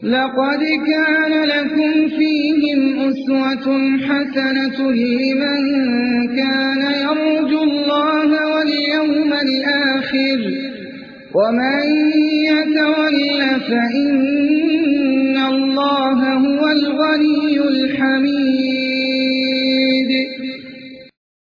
لقد كان لكم فيهم أسوة حسنة لمن كان يرجو الله واليوم الآخر ومن يتول فإن الله هو الغني الحميد